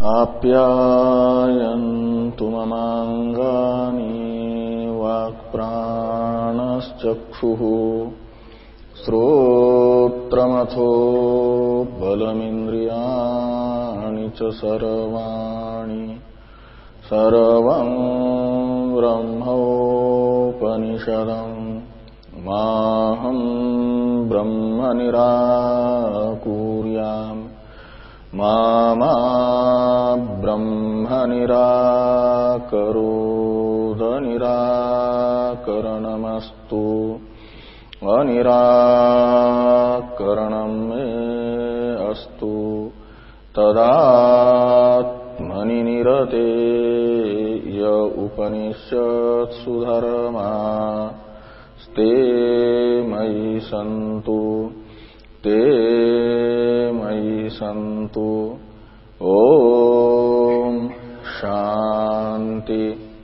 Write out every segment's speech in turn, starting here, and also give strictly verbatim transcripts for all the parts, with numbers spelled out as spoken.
आप्यायन्तु ममाङ्गानि वाक्प्राणश्चक्षुः श्रोत्रमथो बलमिन्द्रियाणि च सर्वाणि सर्वं ब्रह्मोपनिषदम् माहं ब्रह्म निराकुर्याम् मा मा ब्रह्म निराकरोद निराकरणमस्तु अनिराकरणं मे अस्तु तदात्मनि निरते य उपनिषत्सु धर्मा ते मयि सन्तु ते मयि सन्तु। ॐ शान्ति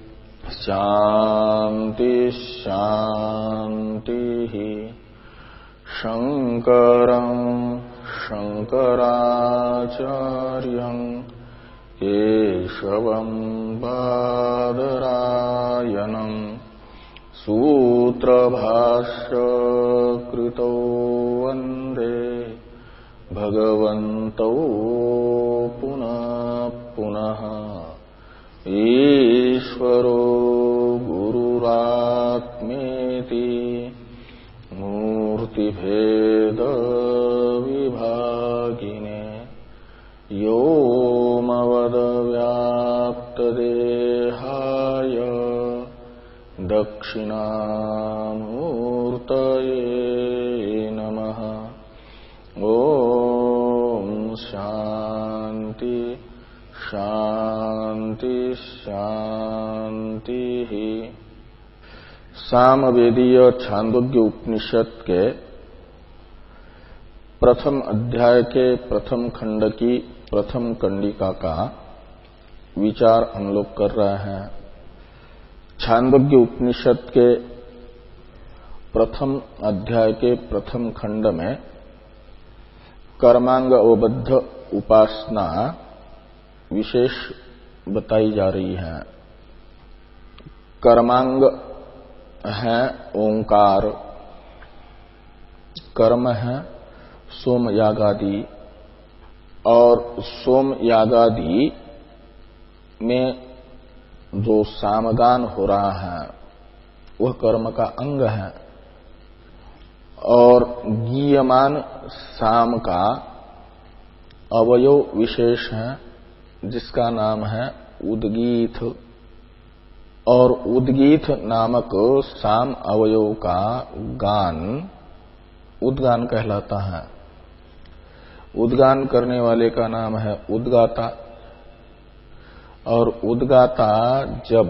शान्ति शान्तिः। शङ्करं शङ्कराचार्यं केशवं बादरायणं सूत्रभाष्यकृतौ वन्दे भगवन्तौ पुनः पुनः। ईश्वरो गुरुरात्मेति मूर्तिभेदविभागिने व्योमवद्व्याप्तदेहाय दक्षिणामूर्तये नमः। ॐ शान्ति शान्ति शान्तिः। सामवेदीय छांदोग्य उपनिषद के प्रथम अध्याय के प्रथम खंड की प्रथम कंडिका का विचार हम लोग कर रहे हैं। छांदोग्य उपनिषद के प्रथम अध्याय के प्रथम खंड में कर्मांग अवबद्ध उपासना विशेष बताई जा रही है। कर्मांग है ओंकार, कर्म है सोम यागादि, और सोम यागादि में जो सामगान हो रहा है वह कर्म का अंग है, और गीयमान साम का अवयव विशेष है जिसका नाम है उद्गीत, और उद्गीत नामक साम अवयव का गान उद्गान कहलाता है। उद्गान करने वाले का नाम है उद्गाता, और उद्गाता जब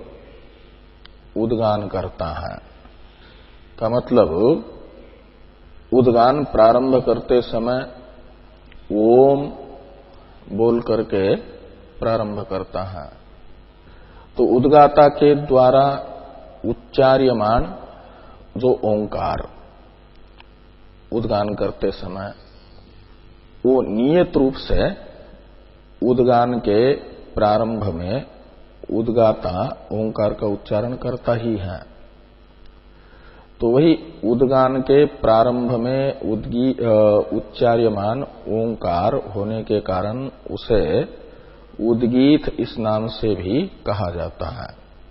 उद्गान करता है का मतलब उद्गान प्रारंभ करते समय ओम बोल करके प्रारंभ करता है। तो उद्गाता के द्वारा उच्चार्यमान जो ओंकार उद्गान करते समय वो नियत रूप से उद्गान के प्रारंभ में उद्गाता ओंकार का उच्चारण करता ही है। तो वही उद्गान के प्रारंभ में उद्गी उच्चार्यमान ओंकार होने के कारण उसे उद्गीत इस नाम से भी कहा जाता है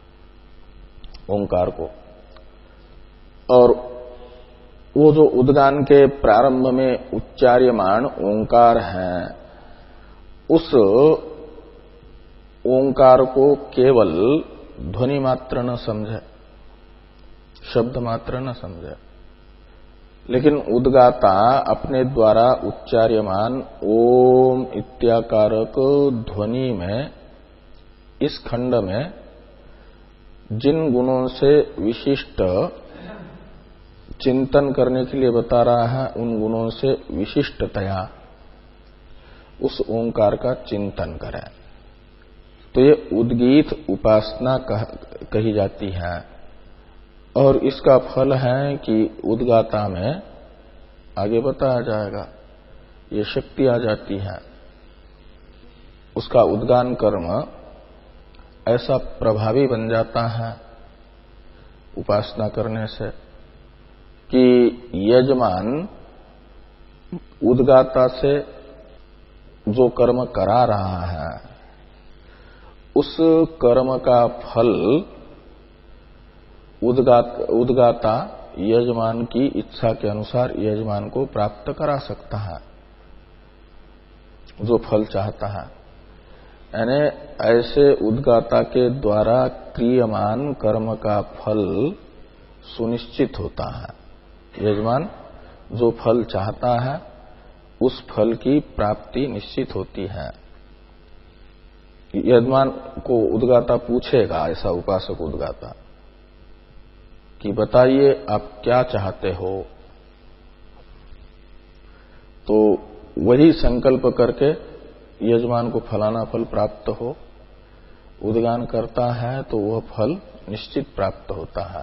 ओंकार को। और वो जो उद्गान के प्रारंभ में उच्चार्यमान ओंकार है, उस ओंकार को केवल ध्वनि मात्र न समझे, शब्द मात्र न समझे, लेकिन उद्गाता अपने द्वारा उच्चार्यमान ओम इत्याकारक ध्वनि में इस खंड में जिन गुणों से विशिष्ट चिंतन करने के लिए बता रहा है उन गुणों से विशिष्टतया उस ओंकार का चिंतन करें। तो ये उद्गीत उपासना कह, कही जाती है, और इसका फल है कि उद्गाता में आगे बताया जाएगा ये शक्ति आ जाती है। उसका उद्गान कर्म ऐसा प्रभावी बन जाता है उपासना करने से कि यजमान उद्गाता से जो कर्म करा रहा है उस कर्म का फल उद्गात, उद्गाता यजमान की इच्छा के अनुसार यजमान को प्राप्त करा सकता है जो फल चाहता है। यानी ऐसे उद्गाता के द्वारा क्रियमान कर्म का फल सुनिश्चित होता है। यजमान जो फल चाहता है उस फल की प्राप्ति निश्चित होती है। यजमान को उद्गाता पूछेगा, ऐसा उपासक उद्गाता, कि बताइए आप क्या चाहते हो, तो वही संकल्प करके यजमान को फलाना फल प्राप्त हो उद्गान करता है तो वह फल निश्चित प्राप्त होता है।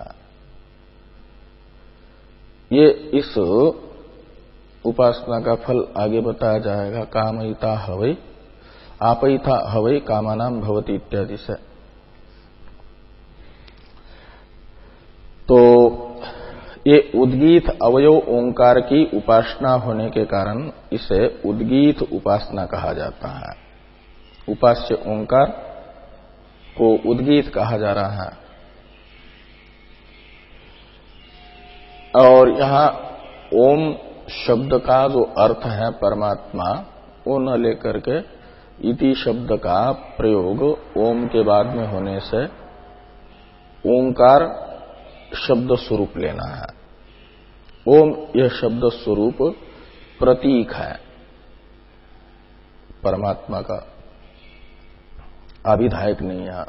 ये इस उपासना का फल आगे बताया जाएगा। कामयिता हवै आपयिता हवै कामानाम भवति इत्यादि से। तो ये उद्गीत अवयव ओंकार की उपासना होने के कारण इसे उद्गीत उपासना कहा जाता है। उपास्य ओंकार को उद्गीत कहा जा रहा है। और यहां ओम शब्द का जो अर्थ है परमात्मा, वो न लेकर के इति शब्द का प्रयोग ओम के बाद में होने से ओंकार शब्द स्वरूप लेना है। ओम यह शब्द स्वरूप प्रतीक है परमात्मा का, अभिधायक नहीं है।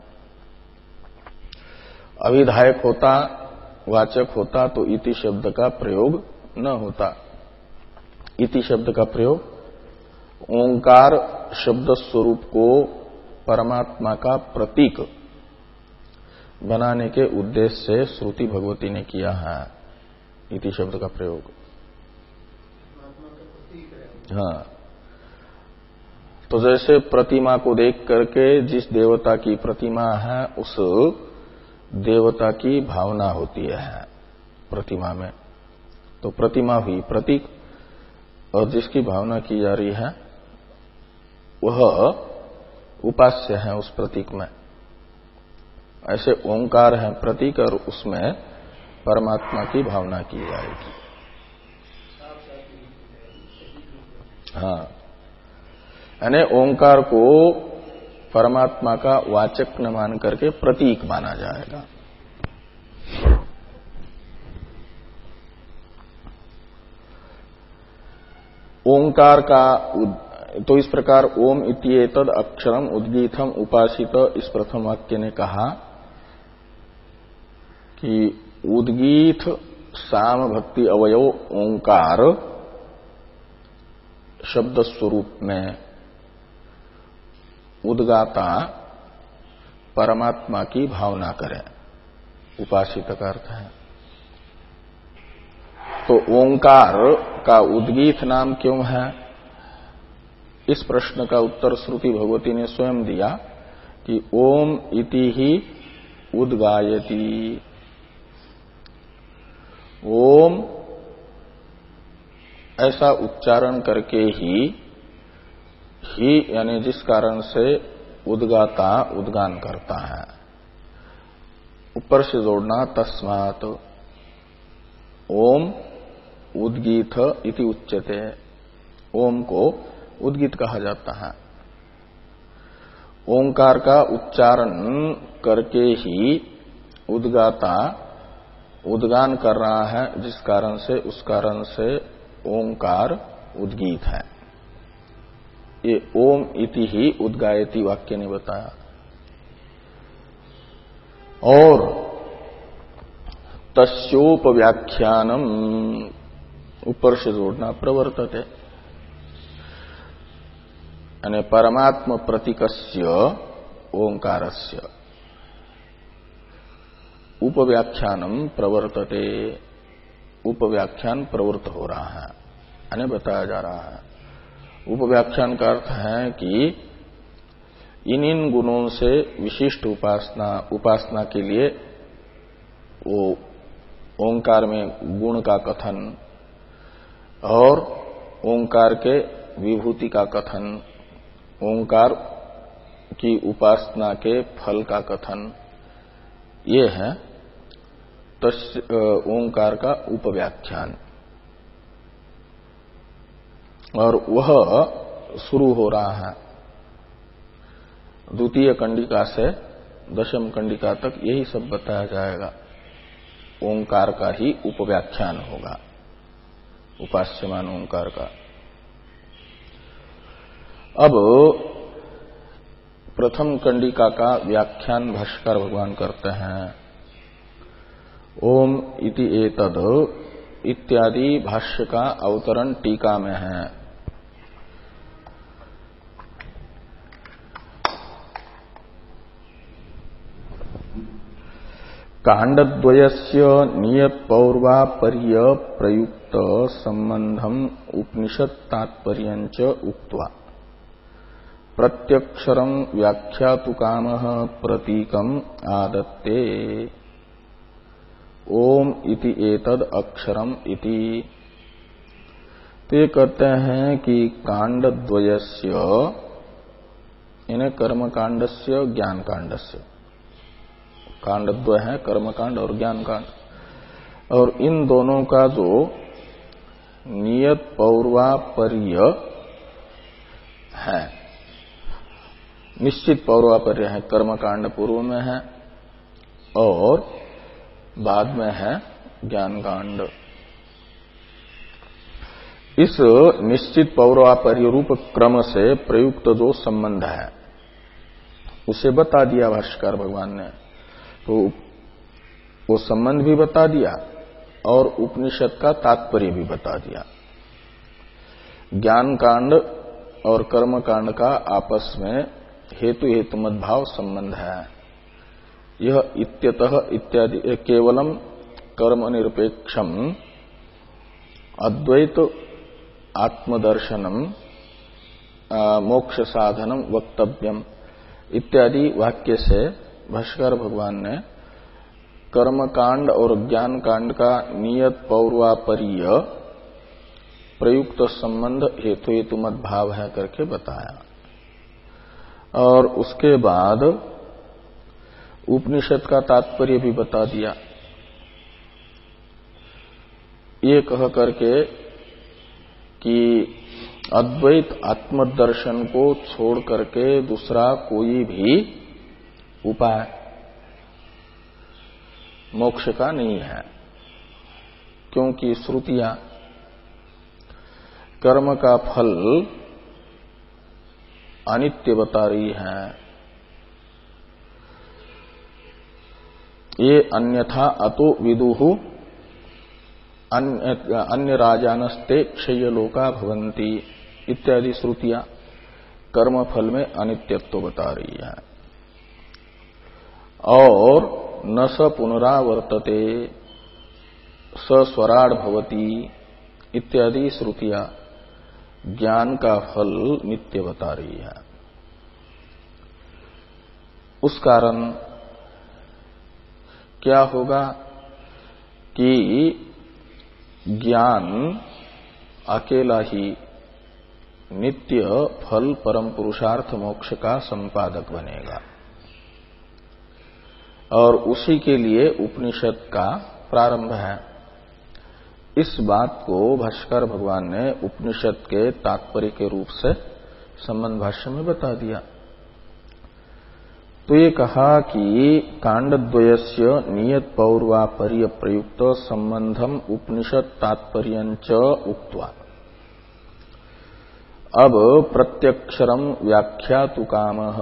अभिधायक होता, वाचक होता तो इति शब्द का प्रयोग न होता। इति शब्द का प्रयोग ओंकार शब्द स्वरूप को परमात्मा का प्रतीक बनाने के उद्देश्य से श्रुति भगवती ने किया है इति शब्द का प्रयोग। हाँ, तो जैसे प्रतिमा को देख करके जिस देवता की प्रतिमा है उस देवता की भावना होती है प्रतिमा में, तो प्रतिमा हुई प्रतीक, और जिसकी भावना की जा रही है वह उपास्य है उस प्रतीक में। ऐसे ओंकार है प्रतीक और उसमें परमात्मा की भावना की जाएगी। हाँ, यानी ओंकार को परमात्मा का वाचक न मान करके प्रतीक माना जाएगा। ओंकार का तो इस प्रकार ओम इत्येतद अक्षरम उद्गीतम उपासित, इस प्रथम वाक्य ने कहा कि उद्गीत साम भक्ति अवयव ओंकार शब्द स्वरूप में उद्गाता परमात्मा की भावना करे, उपासित का अर्थ है। तो ओंकार का उद्गीत नाम क्यों है, इस प्रश्न का उत्तर श्रुति भगवती ने स्वयं दिया कि ओम इति ही उद्गायति। ओम ऐसा उच्चारण करके ही ही यानी जिस कारण से उद्गाता उद्गान करता है, ऊपर से जोड़ना तस्मात् ओम उद्गीत इति उच्यते। ओम को उद्गीत कहा जाता है। ओंकार का उच्चारण करके ही उद्गाता उद्गान कर रहा है, जिस कारण से उस कारण से ओंकार उद्गीत है। ये ओम इति ही उद्गायति वाक्य ने बताया। और तस्योपव्याख्यानम ऊपर से जोड़ना प्रवर्तते, यानी परमात्म प्रतीकस्य ओंकारस्य उपव्याख्यानम प्रवर्तते। उपव्याख्यान प्रवृत्त हो रहा है, यानी बताया जा रहा है। उपव्याख्यान का अर्थ है कि इन इन गुणों से विशिष्ट उपासना उपासना के लिए वो ओंकार में गुण का कथन और ओंकार के विभूति का कथन, ओंकार की उपासना के फल का कथन, ये है ओंकार का उपव्याख्यान। और वह शुरू हो रहा है द्वितीय कंडिका से दशम कंडिका तक, यही सब बताया जाएगा। ओंकार का ही उपव्याख्यान होगा, उपास्यमान ओंकार का। अब प्रथम कंडिका का व्याख्यान भाष्यकार भगवान करते हैं। ओम इति एतद इत्यादि भाष्य का अवतरण टीका में है। कांडद्वयस्य नियत पौर्वापर्य प्रयुक्त संबंधम उपनिषद तात्पर्यञ्च उक्त्वा प्रत्यक्षरं व्याख्यातुकामः प्रतीकम् आदत्ते। ओम इति एतद अक्षरम इति। तो ये कहते हैं कि कांडद्वयस्य, इन्हें कर्मकांडस्य ज्ञानकांडस्य, कांडद्वय है कर्मकांड और ज्ञानकांड, और इन दोनों का जो नियत पौर्वापर्य है, निश्चित पौर्वापर्य है, कर्मकांड पूर्व में है और बाद में है ज्ञानकांड। इस निश्चित पौर्वापर्य रूप क्रम से प्रयुक्त जो संबंध है उसे बता दिया भाष्यकार भगवान ने। तो वो संबंध भी बता दिया और उपनिषद का तात्पर्य भी बता दिया। ज्ञान कांड और कर्म कांड का आपस में हेतु हेतुमत भाव संबंध है। यह इत्यतः इत्यादि केवलम कर्म निरपेक्षम अद्वैत आत्मदर्शनम मोक्ष साधनम वक्तव्यम इत्यादि वाक्य से भाष्यकार भगवान ने कर्मकांड और ज्ञान कांड का नियत पौर्वापर्य प्रयुक्त संबंध हेतु हेतुमत भाव है करके बताया। और उसके बाद उपनिषद का तात्पर्य भी बता दिया। ये कह करके कि अद्वैत आत्मदर्शन को छोड़ करके दूसरा कोई भी उपाय मोक्ष का नहीं है, क्योंकि श्रुतियां कर्म का फल अनित्य बता रही हैं। ये अन्यथा अतो विदुहु अन्य, अन्य राजानस्ते क्षयलोका भवन्ति इत्यादि श्रुतियां कर्म फल में अनित्यत्व बता रही है। और न स पुनरावर्तते स स्वराड भवति इत्यादि श्रुतियां ज्ञान का फल नित्य बता रही है। उस कारण क्या होगा कि ज्ञान अकेला ही नित्य फल परम पुरुषार्थ मोक्ष का संपादक बनेगा, और उसी के लिए उपनिषद का प्रारंभ है। इस बात को भाष्यकार भगवान ने उपनिषद के तात्पर्य के रूप से संबंध भाष्य में बता दिया। तो ये कहा कि कांडद्वयस्य नियत पौर्वापर्य प्रयुक्त संबंधम उपनिषद तात्पर्यञ्च उक्त्वा अब प्रत्यक्षरम व्याख्यातुकामः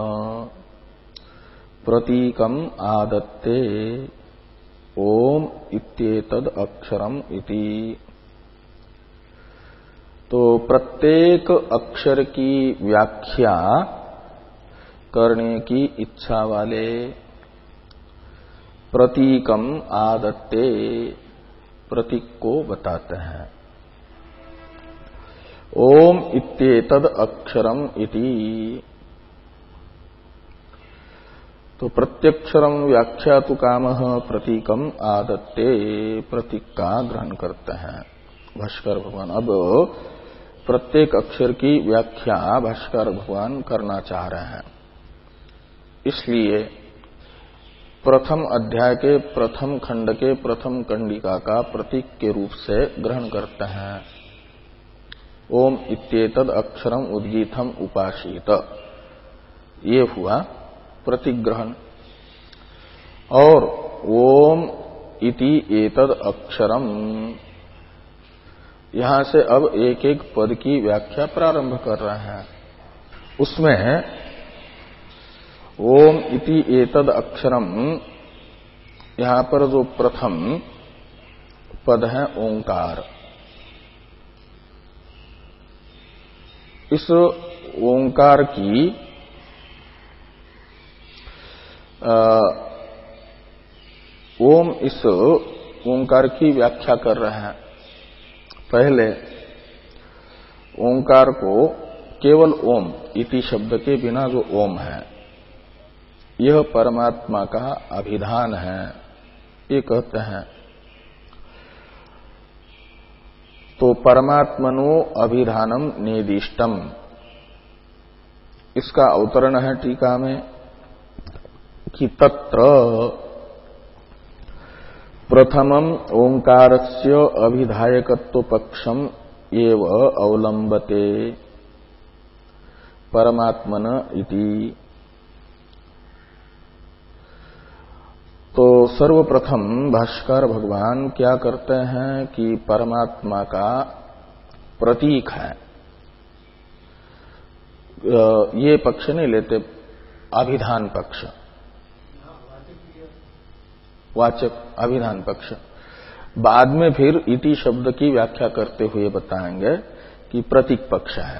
प्रतीकम आदत्ते। ओम इत्येतद अक्षरम इति। तो प्रत्येक अक्षर की व्याख्या करने की इच्छा वाले प्रतीकम आदत्ते, प्रतीक को बताते हैं। ओम इत्येतद अक्षरम इति। तो प्रत्यक्षरम व्याख्या तो काम प्रतीकम आदत्ते, प्रतीक का ग्रहण करते हैं भाष्कर भगवान। अब प्रत्येक अक्षर की व्याख्या भाष्कर भगवान करना चाह रहे हैं, इसलिए प्रथम अध्याय के प्रथम खंड के प्रथम कंडिका का प्रतीक के रूप से ग्रहण करते हैं। ओम इत्येतद अक्षरम उद्गीतम उपासीत, ये हुआ प्रतीक ग्रहण। और ओम इति एतद अक्षरम, यहां से अब एक एक पद की व्याख्या प्रारंभ कर रहे हैं। उसमें ओम इति एतद अक्षरम, यहां पर जो प्रथम पद है ओंकार, इस ओंकार की आ, ओम इस ओंकार की व्याख्या कर रहे हैं। पहले ओंकार को केवल ओम इति शब्द के बिना जो ओम है, यह परमात्मा का अभिधान है, ये कहते हैं। तो परमात्मनो अभिधानम नेदिष्टम, इसका अवतरण है टीका में कि तत्र प्रथमम ओंकारस्य अभिधायकत्व पक्षम एव अवलंबते परमात्मन इति। तो सर्वप्रथम भाष्कर भगवान क्या करते हैं कि परमात्मा का प्रतीक है, ये पक्ष नहीं लेते, अभिधान पक्ष, वाचक अभिधान पक्ष। बाद में फिर इति शब्द की व्याख्या करते हुए बताएंगे कि प्रतीक पक्ष है।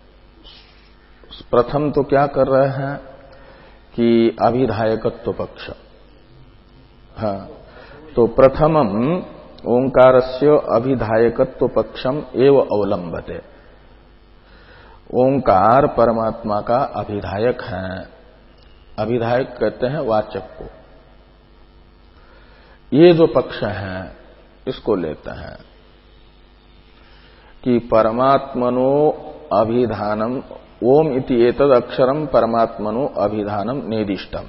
प्रथम तो क्या कर रहे हैं कि अभिधायकत्व पक्ष। हाँ, तो प्रथमम ओंकारस्य अभिधायकत्व पक्षम एव अवलंबते, ओंकार परमात्मा का अभिधायक है। अभिधायक कहते हैं वाचक को। ये जो पक्ष है इसको लेते हैं कि परमात्मनो अभिधानम, ओम इति एतद अक्षरम परमात्मनो अभिधानम नेदिष्टम।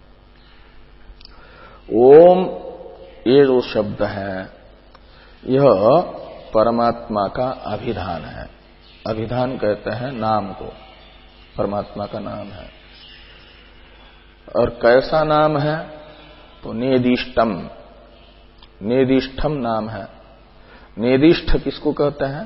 ओम ये जो शब्द है यह परमात्मा का अभिधान है। अभिधान कहते हैं नाम को, परमात्मा का नाम है। और कैसा नाम है? तो नेदिष्टम, नेदिष्ठम नाम है। नेदिष्ठ किसको कहते हैं?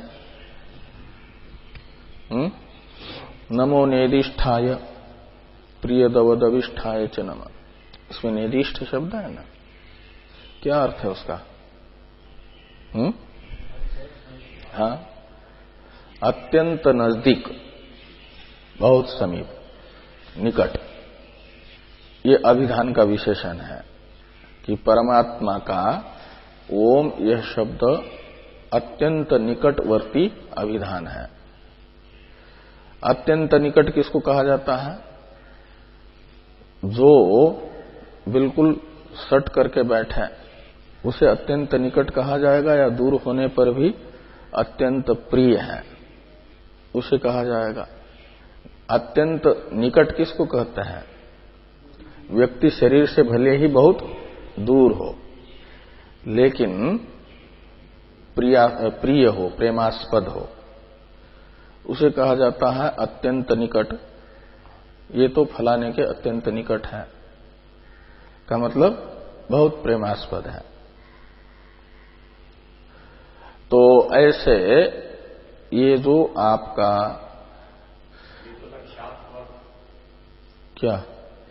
हुँ? नमो नेदिष्ठाय प्रियदवदविष्ठाय च नमः, इसमें नेदिष्ठ शब्द है ना, क्या अर्थ है उसका? हम्म हाँ, अत्यंत नजदीक, बहुत समीप, निकट। ये अभिधान का विशेषण है कि परमात्मा का ओम यह शब्द अत्यंत निकटवर्ती अभिधान है। अत्यंत निकट किसको कहा जाता है? जो बिल्कुल सट करके बैठे उसे अत्यंत निकट कहा जाएगा, या दूर होने पर भी अत्यंत प्रिय है उसे कहा जाएगा? अत्यंत निकट किसको कहते हैं? व्यक्ति शरीर से भले ही बहुत दूर हो लेकिन प्रिया प्रिय हो, प्रेमास्पद हो, उसे कहा जाता है अत्यंत निकट। ये तो फलाने के अत्यंत निकट है का मतलब बहुत प्रेमास्पद है। तो ऐसे ये जो आपका क्या,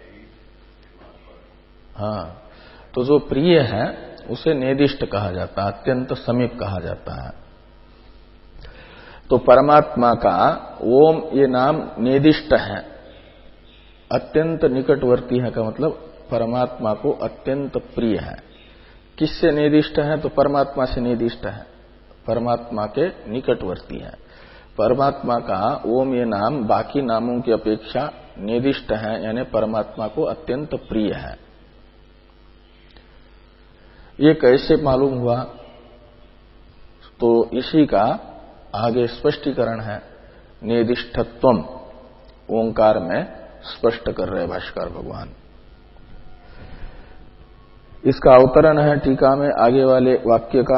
हाँ, तो जो प्रिय है उसे नेदिष्ट कहा जाता है, अत्यंत समीप कहा जाता है। तो परमात्मा का ओम ये नाम नेदिष्ट है, अत्यंत निकटवर्ती है का मतलब परमात्मा को अत्यंत प्रिय है। किससे नेदिष्ट है? तो परमात्मा से नेदिष्ट है, परमात्मा के निकटवर्ती है। परमात्मा का ओम ये नाम बाकी नामों की अपेक्षा निर्दिष्ट हैं, यानी परमात्मा को अत्यंत प्रिय है। ये कैसे मालूम हुआ? तो इसी का आगे स्पष्टीकरण है। निर्दिष्टत्वम ओंकार में स्पष्ट कर रहे भाष्कर भगवान। इसका अवतरण है टीका में आगे वाले वाक्य का।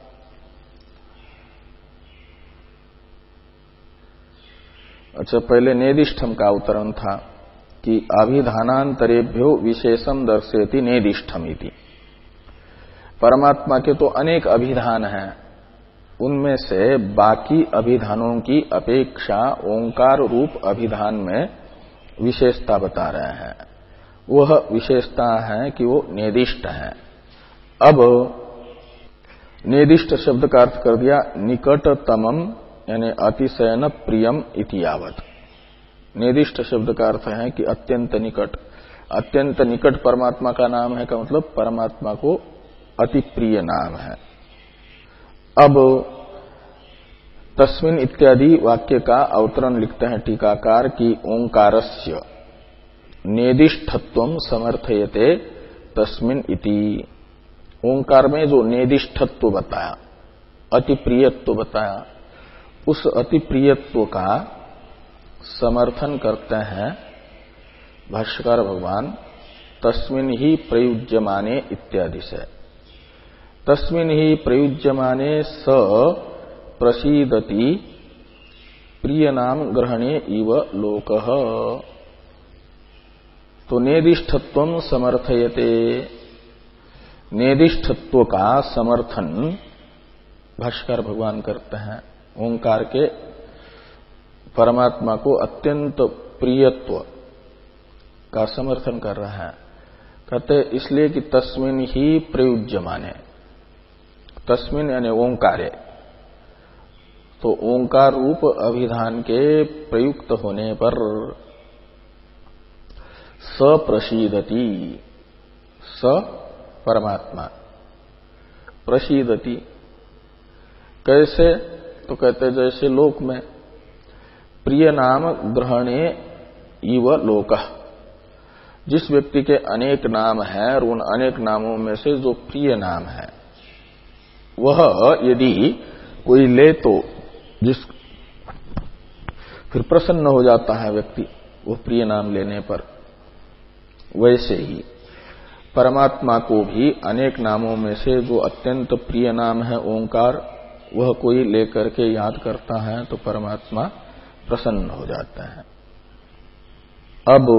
अच्छा, पहले निर्दिष्टम का अवतरण था कि अभिधानांतरेभ्यो विशेषम दर्शयति निर्दिष्टम इति। परमात्मा के तो अनेक अभिधान हैं, उनमें से बाकी अभिधानों की अपेक्षा ओंकार रूप अभिधान में विशेषता बता रहे हैं। वह विशेषता है कि वो निर्दिष्ट है। अब निर्दिष्ट शब्द का अर्थ कर दिया निकटतमम, यानी अतिशयन प्रियम इति यावत्। निर्दिष्ट शब्द का अर्थ है कि अत्यंत निकट। अत्यंत निकट परमात्मा का नाम है का मतलब परमात्मा को अति प्रिय नाम है। अब तस्मिन् इत्यादि वाक्य का अवतरण लिखते हैं टीकाकार की ओंकारस्य निर्दिष्टत्वं समर्थयते तस्मिन् इति। ओंकार में जो निर्दिष्टत्व बताया, अति प्रियत्व बताया, उस अति प्रियत्व का समर्थन करते हैं भाष्यकार भगवान तस्मिन् ही प्रयुज्यमाने इत्यादि से। तस्मिन् ही प्रयुज्यमाने स प्रसीदति प्रिय नाम ग्रहणे इव लोकः। तो निर्दिष्टत्वं समर्थयते, निर्दिष्टत्व का समर्थन भाष्कर भगवान करते हैं। ओंकार के परमात्मा को अत्यंत प्रियत्व का समर्थन कर रहा है। कहते इसलिए कि तस्मिन् ही प्रयुज्यमाने, तस्मिन् यानी ओंकारे, तो ओंकार रूप अभिधान के प्रयुक्त होने पर स प्रसीदति, स परमात्मा प्रसीदति। कैसे? तो कहते जैसे लोक में प्रिय नाम ग्रहणे इव लोकः, जिस व्यक्ति के अनेक नाम हैं और उन अनेक नामों में से जो प्रिय नाम है वह यदि कोई ले तो जिस फिर प्रसन्न हो जाता है व्यक्ति वो प्रिय नाम लेने पर, वैसे ही परमात्मा को भी अनेक नामों में से जो अत्यंत प्रिय नाम है ओंकार, वह कोई लेकर के याद करता है तो परमात्मा प्रसन्न हो जाता है। अब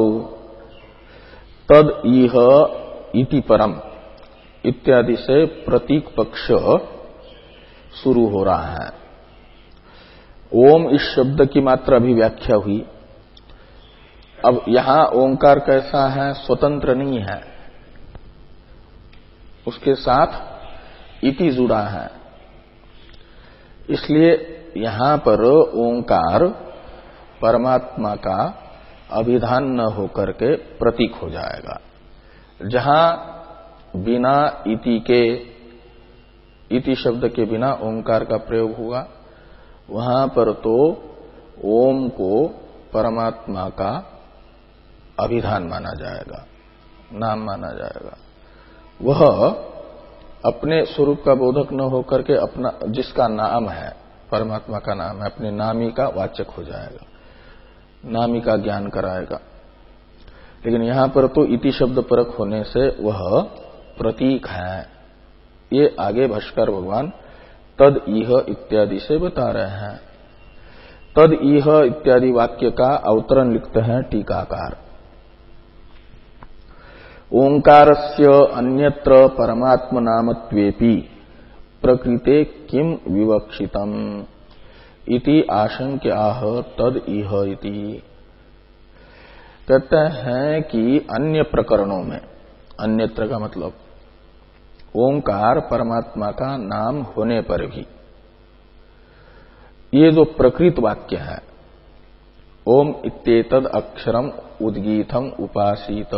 तद इह इति परम इत्यादि से प्रतीक पक्ष शुरू हो रहा है। ओम इस शब्द की मात्र अभी व्याख्या हुई। अब यहां ओंकार कैसा है? स्वतंत्र नहीं है, उसके साथ इति जुड़ा है। इसलिए यहां पर ओंकार परमात्मा का अभिधान न होकर के प्रतीक हो जाएगा। जहां बिना इति के, इति शब्द के बिना ओंकार का प्रयोग हुआ, वहां पर तो ओम को परमात्मा का अभिधान माना जाएगा, नाम माना जाएगा। वह अपने स्वरूप का बोधक न होकर के अपना जिसका नाम है, परमात्मा का नाम है, अपने नामी का वाचक हो जाएगा, नामी का ज्ञान कराएगा। लेकिन यहां पर तो इति शब्द परक होने से वह प्रतीक है। ये आगे भाष्कर भगवान तद इह इत्यादि से बता रहे हैं। तद इह इत्यादि वाक्य का अवतरण लिखते हैं टीकाकार। ओंकारस्य अन्यत्र परमात्मनामत्वेपि प्रकृते किम विवक्षितम इति आशंक्य आह तद इह इति। कहते हैं कि अन्य प्रकरणों में, अन्यत्र का मतलब ओंकार परमात्मा का नाम होने पर भी ये जो प्रकृत वाक्य है ओम इत्येतद अक्षरम उद्गीतम उपासीत,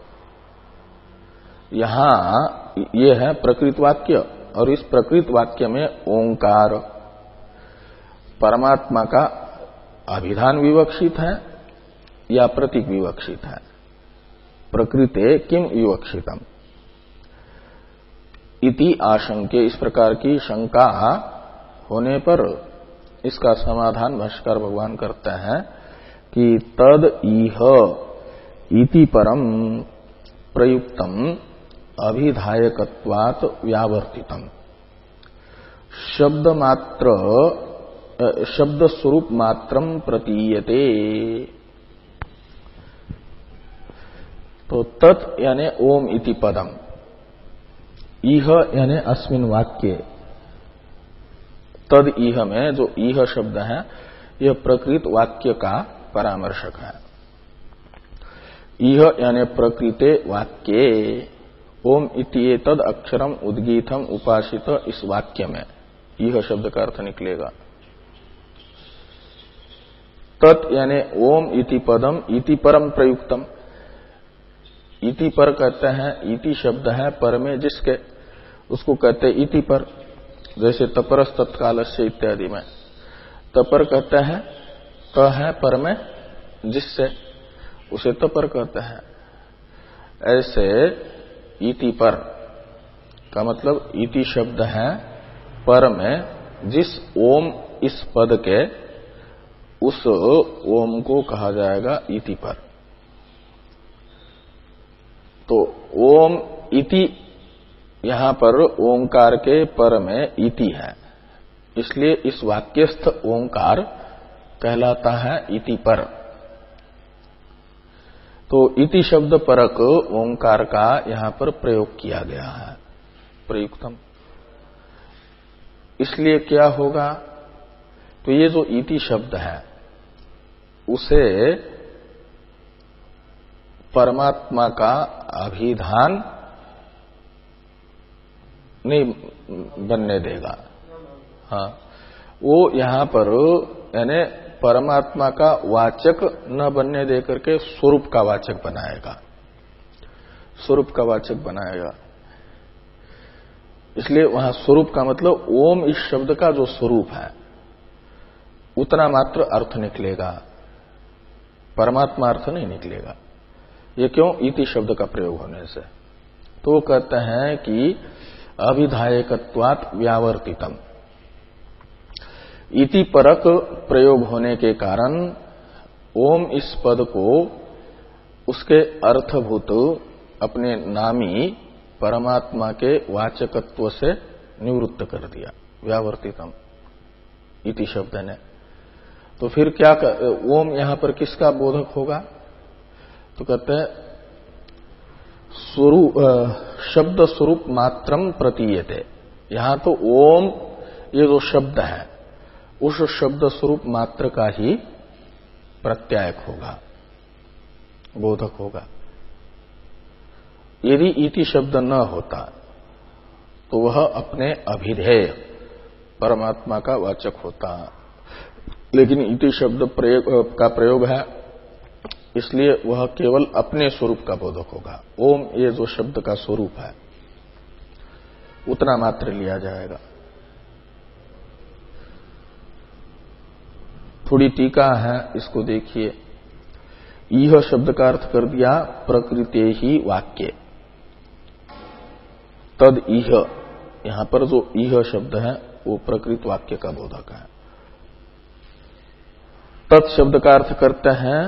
यहां ये है प्रकृत वाक्य। और इस प्रकृत वाक्य में ओंकार परमात्मा का अभिधान विवक्षित है या प्रतीक विवक्षित है। प्रकृते किम विवक्षितम इति आशंके, इस प्रकार की शंका होने पर इसका समाधान भाष्यकार भगवान करते हैं कि तद इह इति परम प्रयुक्तम अभिधायकत्वात् व्यावर्तितम शब्द मात्र शब्द स्वरूप मात्रम प्रतीयते। तो तत् यानी ओम इति पदम, इह यानी अस्मिन वाक्ये, तद इह में जो इह शब्द है यह प्रकृत वाक्य का परामर्शक है। इह यानी प्रकृते वाक्ये ओम इति तद अक्षरम उद्गीतम उपासित, इस वाक्य में इह शब्द का अर्थ निकलेगा। तत् यानी ओम इति पदम इति परम प्रयुक्तम, इति पर कहते हैं, इति शब्द है पर में जिसके, उसको कहते हैं इति पर। जैसे तपरस तत्कालस्य इत्यादि में तपर कहते हैं, त है पर में जिससे, उसे तपर कहते हैं। ऐसे इति पर का मतलब इति शब्द है पर में जिस ओम इस पद के, उस ओम को कहा जाएगा इति पर। तो ओम इति यहां पर ओंकार के पर में इति है, इसलिए इस वाक्यस्थ ओंकार कहलाता है इति पर। तो इति शब्द परक ओंकार का यहां पर प्रयोग किया गया है, प्रयुक्तम। इसलिए क्या होगा, तो ये जो इति शब्द है उसे परमात्मा का अभिधान नहीं बनने देगा। हाँ, वो यहां पर यानी परमात्मा का वाचक न बनने देकर के स्वरूप का वाचक बनाएगा, स्वरूप का वाचक बनाएगा। इसलिए वहां स्वरूप का मतलब ओम इस शब्द का जो स्वरूप है उतना मात्र अर्थ निकलेगा, परमात्मा अर्थ नहीं निकलेगा। ये क्यों, इति शब्द का प्रयोग होने से। तो वो कहते हैं कि अभिधायकत्वात् व्यावर्तितम, इति परक प्रयोग होने के कारण ओम इस पद को उसके अर्थभूत अपने नामी परमात्मा के वाचकत्व से निवृत्त कर दिया, व्यावर्तितम इति शब्द ने। तो फिर क्या कर, ओम यहां पर किसका बोधक होगा, तो कहते हैं स्वरूप शब्द स्वरूप मात्रम प्रतीयते। यहां तो ओम ये जो शब्द है उस शब्द स्वरूप मात्र का ही प्रत्यायक होगा, बोधक होगा। यदि इति शब्द न होता तो वह अपने अभिधेय परमात्मा का वाचक होता, लेकिन इति शब्द प्रयोग का प्रयोग है इसलिए वह केवल अपने स्वरूप का बोधक होगा। ओम ये जो शब्द का स्वरूप है उतना मात्र लिया जाएगा। थोड़ी टीका है, इसको देखिए। यह शब्द का अर्थ कर दिया प्रकृते ही वाक्य, तद इह, यहां पर जो इह शब्द है वो प्रकृत वाक्य का बोधक है। तत् शब्द का अर्थ करते हैं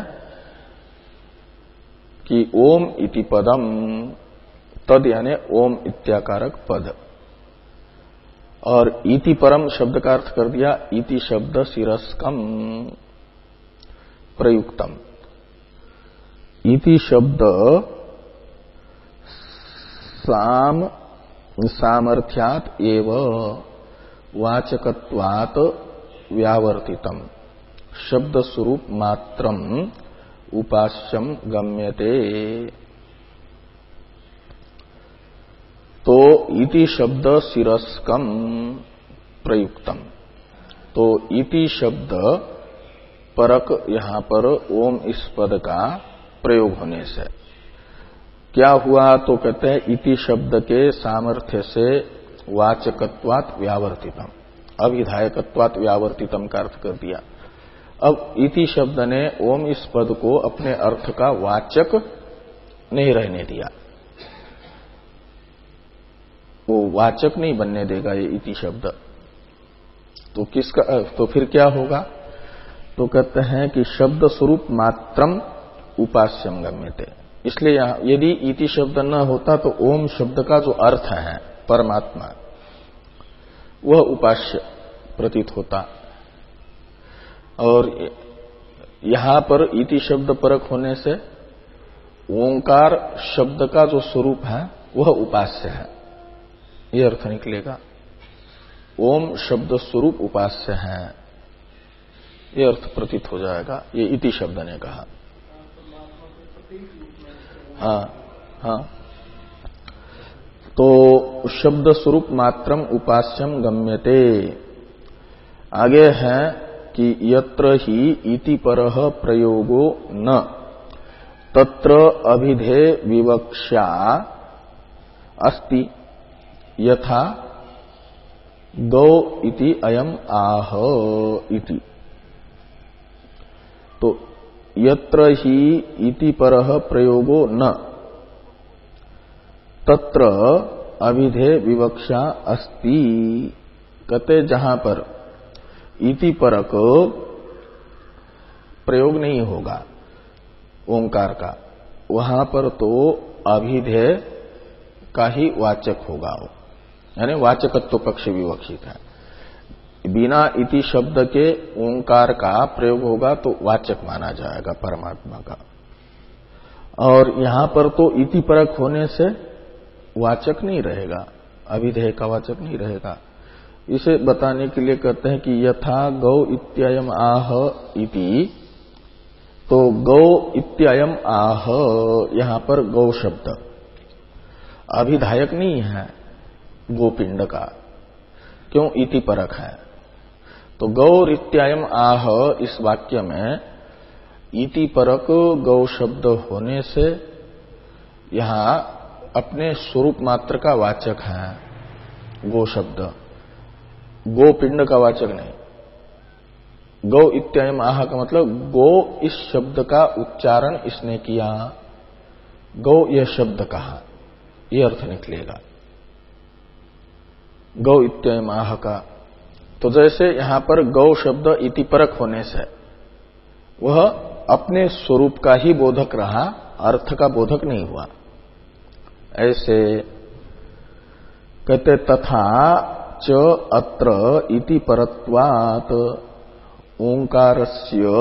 कि ओम इति पदम, तद यानी ओम इत्याकारक पद, और इति परम शब्द का अर्थ कर दिया इति शब्द शिरस्कम प्रयुक्तम। इति शब्द साम सामर्थ्यात एव वाचकत्वात् व्यावर्तितम शब्द स्वरूप मात्रम उपास्यम गम्यते। तो इति शब्द शिरस्कम प्रयुक्तम, तो इति शब्द परक यहां पर ओम इस पद का प्रयोग होने से क्या हुआ, तो कहते हैं इति शब्द के सामर्थ्य से वाचकत्वात् व्यावर्तितम, अभिधायकत्वात् व्यावर्तितम का अर्थ कर दिया। अब इति शब्द ने ओम इस पद को अपने अर्थ का वाचक नहीं रहने दिया, वो वाचक नहीं बनने देगा ये इति शब्द। तो किसका, तो फिर क्या होगा? तो कहते हैं कि शब्द स्वरूप मात्रम उपास्यम गम्यते। इसलिए यदि इति शब्द न होता तो ओम शब्द का जो अर्थ है परमात्मा, वह उपास्य प्रतीत होता। और यहां पर इति शब्द परक होने से ओंकार शब्द का जो स्वरूप है वह उपास्य है, यह अर्थ निकलेगा। ओम शब्द स्वरूप उपास्य है, यह अर्थ प्रतीत हो जाएगा, ये इति शब्द ने कहा। हाँ हाँ, तो शब्द स्वरूप मात्रम उपास्यम गम्यते। आगे है कि यत्र ही इति परः प्रयोगो न तत्र अभिधेय विवक्षा अस्ति यथा गौ इति अयम आह इति। तो यत्र ही इति परः प्रयोगो न तत्र अभिधेय विवक्षा अस्ति। कहते जहां पर इति परक प्रयोग नहीं होगा ओंकार का, वहां पर तो अभिधेय का ही वाचक होगा, वो यानी वाचकत्व पक्ष विवक्षित है। बिना इति शब्द के ओंकार का प्रयोग होगा तो वाचक माना जाएगा परमात्मा का। और यहां पर तो इति परक होने से वाचक नहीं रहेगा, अभिधेय का वाचक नहीं रहेगा। इसे बताने के लिए कहते हैं कि यथा गौ इत्ययम आह इति। तो गौ इत्ययम आह, यहां पर गौ शब्द अभिधायक नहीं है गोपिंड का, क्यों? इति परक है। तो गौ इत्ययम आह इस वाक्य में इति परक गौ शब्द होने से यहां अपने स्वरूप मात्र का वाचक है गो शब्द, गोपिंड का वाचक नहीं। गौ इत्ययम आह का मतलब गो इस शब्द का उच्चारण इसने किया, गौ यह शब्द कहा, यह अर्थ निकलेगा गौ इत्ययम आह का। तो जैसे यहां पर गौ शब्द इति परक होने से वह अपने स्वरूप का ही बोधक रहा, अर्थ का बोधक नहीं हुआ। ऐसे कहते तथा च अत्र इति परत्वात् ओंकारस्य।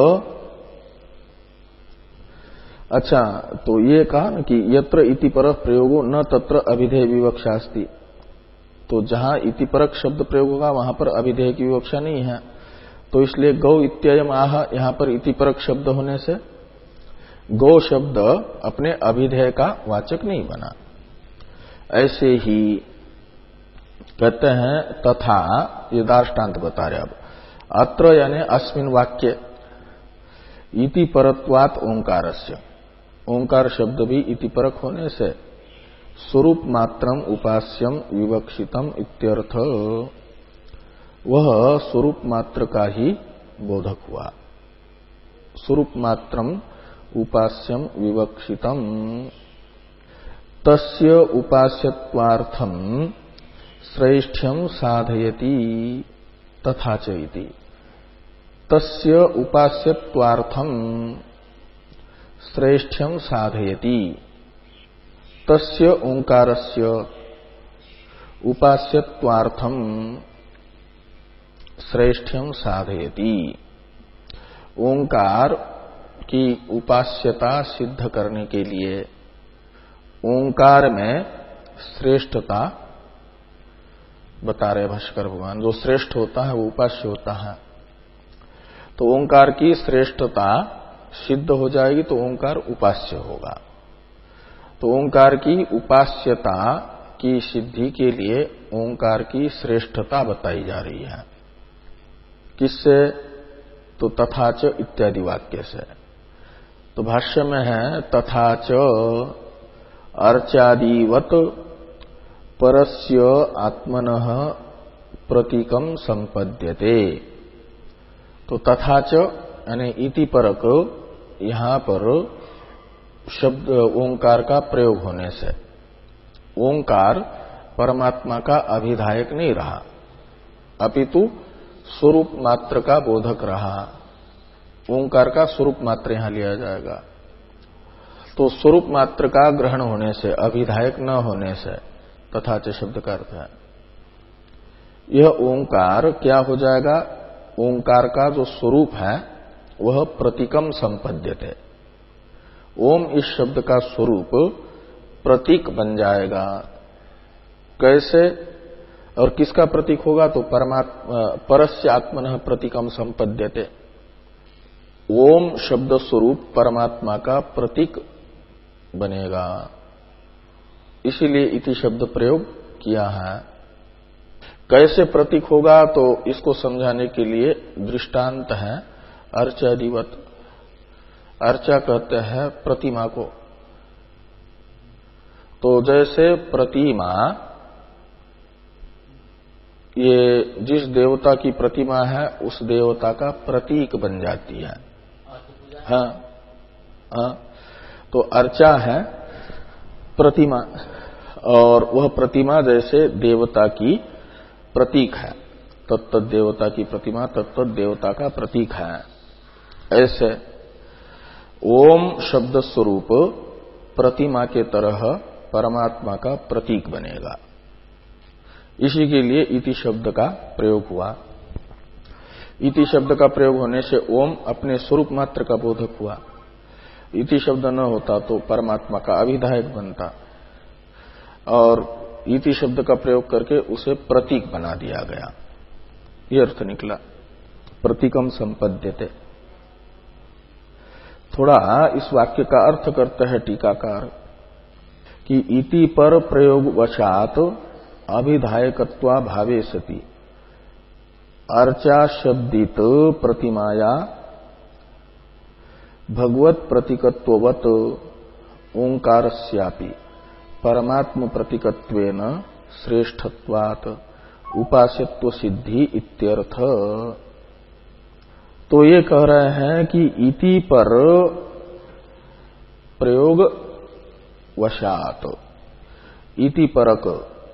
अच्छा, तो ये कहा न कि यत्र इति परः प्रयोगो न तत्र अभिधेय विवक्षा अस्ति। तो जहां इति परक शब्द प्रयोग होगा वहां पर अभिधेय की विवक्षा नहीं है। तो इसलिए गौ इत्ययम आह यहां पर इति परक शब्द होने से गौ शब्द अपने अभिधेय का वाचक नहीं बना। ऐसे ही कहते हैं तथा, ये दार्ष्टान्त बता रहे। अब अत्र यानी अस्मिन वाक्य इति परत्वात् ओंकारस्य, ओंकार शब्द भी इति परक होने से स्वरूप मात्रम उपास्यम विवक्षितम इत्यर्थ, वह स्वरूप मात्र का ही बोधक हुआ। स्वरूप मात्रम उपास्यम विवक्षितम तस्य उपास्यत्वार्थम श्रेष्ठ्यम साधयति तथा च इति। तस्य उपास्यत्वार्थम श्रेष्ठ्यम साधयति, तस्य ओंकारस्य उपास्यत्वार्थम श्रेष्ठ्यम साधयति। ओंकार की उपास्यता सिद्ध करने के लिए ओंकार में श्रेष्ठता बता रहे भाष्कर भगवान। जो श्रेष्ठ होता है वो उपास्य होता है। तो ओंकार की श्रेष्ठता सिद्ध हो जाएगी तो ओंकार उपास्य होगा। तो ओंकार की उपास्यता की सिद्धि के लिए ओंकार की श्रेष्ठता बताई जा रही है। किससे? तो तथा च इत्यादि वाक्य से। तो भाष्य में है तथा च अर्चादिवत परस्य आत्मनः प्रतीकम संपद्यते। तो तथा च यानी इति परक यहां पर शब्द ओंकार का प्रयोग होने से ओंकार परमात्मा का अभिधायक नहीं रहा, अपितु स्वरूप मात्र का बोधक रहा। ओंकार का स्वरूप मात्र यहां लिया जाएगा। तो स्वरूप मात्र का ग्रहण होने से, अभिधायक न होने से तथा च शब्द का अर्थ है यह ओंकार क्या हो जाएगा? ओंकार का जो स्वरूप है वह प्रतीकम संपद्यते। ओम इस शब्द का स्वरूप प्रतीक बन जाएगा। कैसे और किसका प्रतीक होगा? तो परमात्मा परस्य आत्मनः प्रतीकम संपद्यते। ओम शब्द स्वरूप परमात्मा का प्रतीक बनेगा, इसीलिए इति शब्द प्रयोग किया है। कैसे प्रतीक होगा? तो इसको समझाने के लिए दृष्टांत है अर्चादिवत। अर्चा कहते हैं प्रतिमा को। तो जैसे प्रतिमा, ये जिस देवता की प्रतिमा है उस देवता का प्रतीक बन जाती है। हाँ, हाँ। तो अर्चा है प्रतिमा, और वह प्रतिमा जैसे देवता की प्रतीक है। तत्त देवता की प्रतिमा तत्त देवता का प्रतीक है। ऐसे ओम शब्द स्वरूप प्रतिमा के तरह परमात्मा का प्रतीक बनेगा। इसी के लिए इति शब्द का प्रयोग हुआ। इति शब्द का प्रयोग होने से ओम अपने स्वरूप मात्र का बोधक हुआ। इति शब्द न होता तो परमात्मा का अभिधायक बनता, और इति शब्द का प्रयोग करके उसे प्रतीक बना दिया गया। ये अर्थ निकला, प्रतीकम संपद्यते। थोड़ा इस वाक्य का अर्थ करते हैं टीकाकार कि इति पर प्रयोग वशात अभिधायकत्वा भावे सति अर्चा शब्दित प्रतिमाया भगवत प्रतीकत्ववत ओंकारस्यापि परमात्म प्रतीकत्वेन श्रेष्ठत्वात् उपास्यत्व सिद्धि इत्यर्थ। तो ये कह रहे हैं कि इति पर प्रयोग वशात, इति परक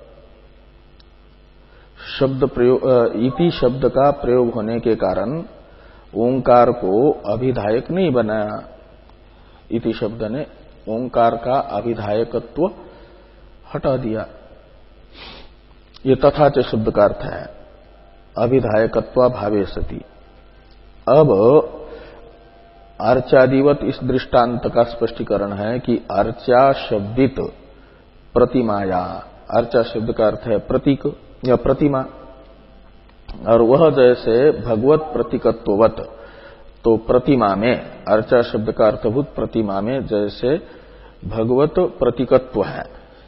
शब्द प्रयोग, इति शब्द का प्रयोग होने के कारण ओंकार को अभिधायक नहीं बनाया। इति शब्द ने ओंकार का अभिधायकत्व हटा दिया। ये तथा च शब्द का अर्थ है अभिधायकत्वा भावे सति। अब अर्चादिवत इस दृष्टांत का स्पष्टीकरण है कि अर्चा शब्दित प्रतिमाया, अर्चा शब्द का अर्थ है प्रतीक या प्रतिमा, और वह जैसे भगवत प्रतीकत्ववत, तो प्रतिमा में अर्चा शब्द का अर्थभूत प्रतिमा में जैसे भगवत प्रतीकत्व है,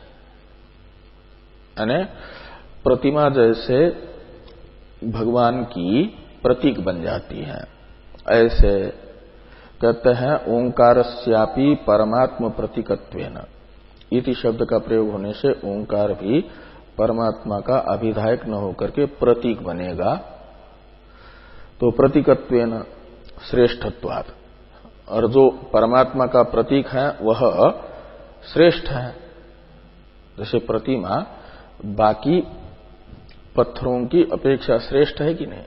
यानी प्रतिमा जैसे भगवान की प्रतीक बन जाती है, ऐसे कहते हैं ओंकारस्यापि परमात्म प्रतीकत्वेन। इति शब्द का प्रयोग होने से ओंकार भी परमात्मा का अभिधायक न होकर के प्रतीक बनेगा। तो प्रतीकत्वेन श्रेष्ठत्वात्, और जो परमात्मा का प्रतीक है वह श्रेष्ठ है। जैसे प्रतिमा बाकी पत्थरों की अपेक्षा श्रेष्ठ है कि नहीं?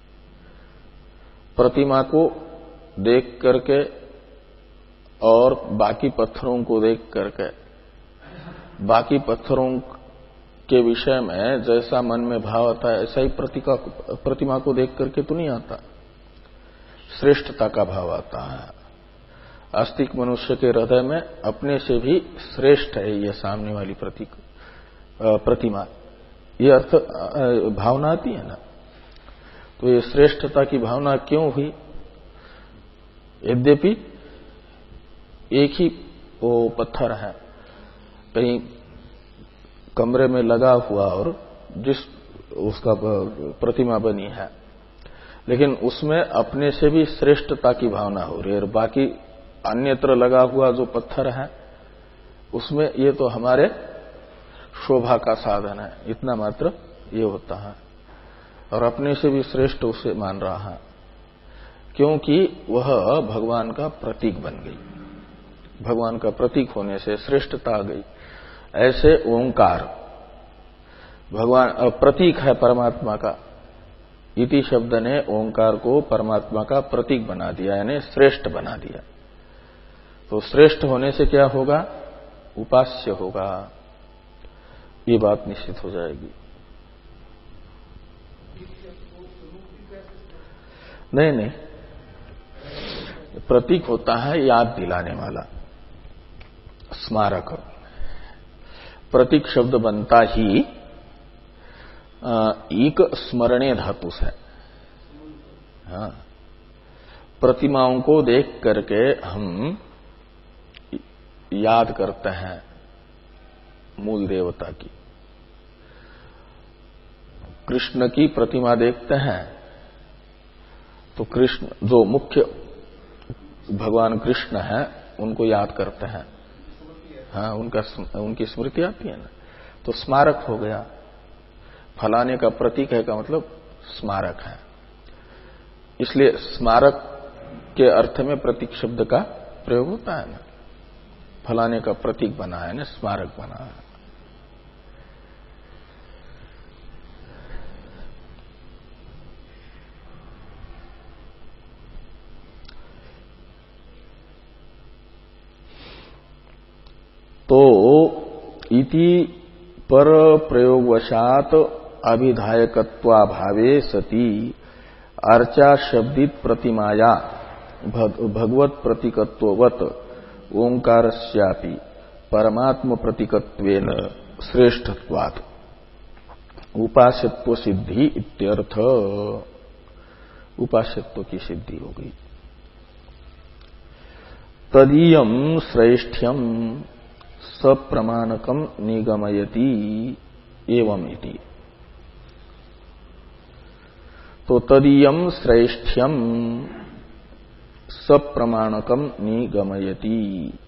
प्रतिमा को देख करके और बाकी पत्थरों को देख करके, बाकी पत्थरों के विषय में जैसा मन में भाव आता है ऐसा ही प्रतिमा को देख करके तो नहीं आता, श्रेष्ठता का भाव आता है। आस्तिक मनुष्य के हृदय में अपने से भी श्रेष्ठ है यह सामने वाली प्रतीक प्रतिमा, ये अर्थ भावना आती है ना। तो ये श्रेष्ठता की भावना क्यों हुई? यद्यपि एक ही वो पत्थर है, कहीं कमरे में लगा हुआ और जिस उसका प्रतिमा बनी है, लेकिन उसमें अपने से भी श्रेष्ठता की भावना हो रही है, और बाकी अन्यत्र लगा हुआ जो पत्थर है उसमें ये तो हमारे शोभा का साधन है, इतना मात्र ये होता है, और अपने से भी श्रेष्ठ उसे मान रहा है क्योंकि वह भगवान का प्रतीक बन गई, भगवान का प्रतीक होने से श्रेष्ठता आ गई। ऐसे ओंकार भगवान प्रतीक है परमात्मा का, इति शब्द ने ओंकार को परमात्मा का प्रतीक बना दिया, यानी श्रेष्ठ बना दिया। तो श्रेष्ठ होने से क्या होगा? उपास्य होगा, ये बात निश्चित हो जाएगी। नहीं नहीं, प्रतीक होता है याद दिलाने वाला, स्मारक। प्रतीक शब्द बनता ही एक स्मरणीय धातु से। हाँ, प्रतिमाओं को देख करके हम याद करते हैं मूल देवता की। कृष्ण की प्रतिमा देखते हैं तो कृष्ण, जो मुख्य भगवान कृष्ण है, उनको याद करते हैं। हाँ, उनका उनकी स्मृति आती है ना, तो स्मारक हो गया। फलाने का प्रतीक है का मतलब स्मारक है। इसलिए स्मारक के अर्थ में प्रतीक शब्द का प्रयोग होता है ना, फलाने का प्रतीक बना है ना, स्मारक बना है। तो इति पर प्रयोगवशात अभिधायकत्वाभावे सती अर्चा शब्दित प्रतिमाया भग, भगवत प्रतीकत्ववत ओंकारस्यापि परमात्म प्रतीकत्वेन श्रेष्ठत्वात् उपास्यत्व सिद्धि इत्यर्थ। उपास्यत्व की सिद्धि हो गई। तदीयम श्रेष्ठ्यम सप्रमाणकम निगमयति एवं इति। तो तदीयम श्रेष्ठ्यम सप्रमाणकम निगमयति।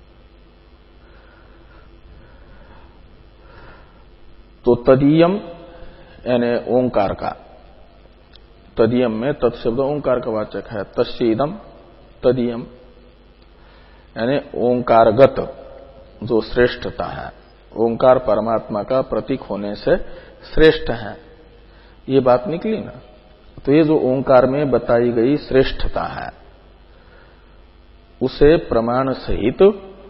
तो तदीयम यानी ओंकार का, तदीयम में तत्शब्द ओंकार का वाचक है। तस्येदम तदीयम यानी ओंकारगत जो श्रेष्ठता है, ओंकार परमात्मा का प्रतीक होने से श्रेष्ठ है, ये बात निकली ना। तो ये जो ओंकार में बताई गई श्रेष्ठता है, उसे प्रमाण सहित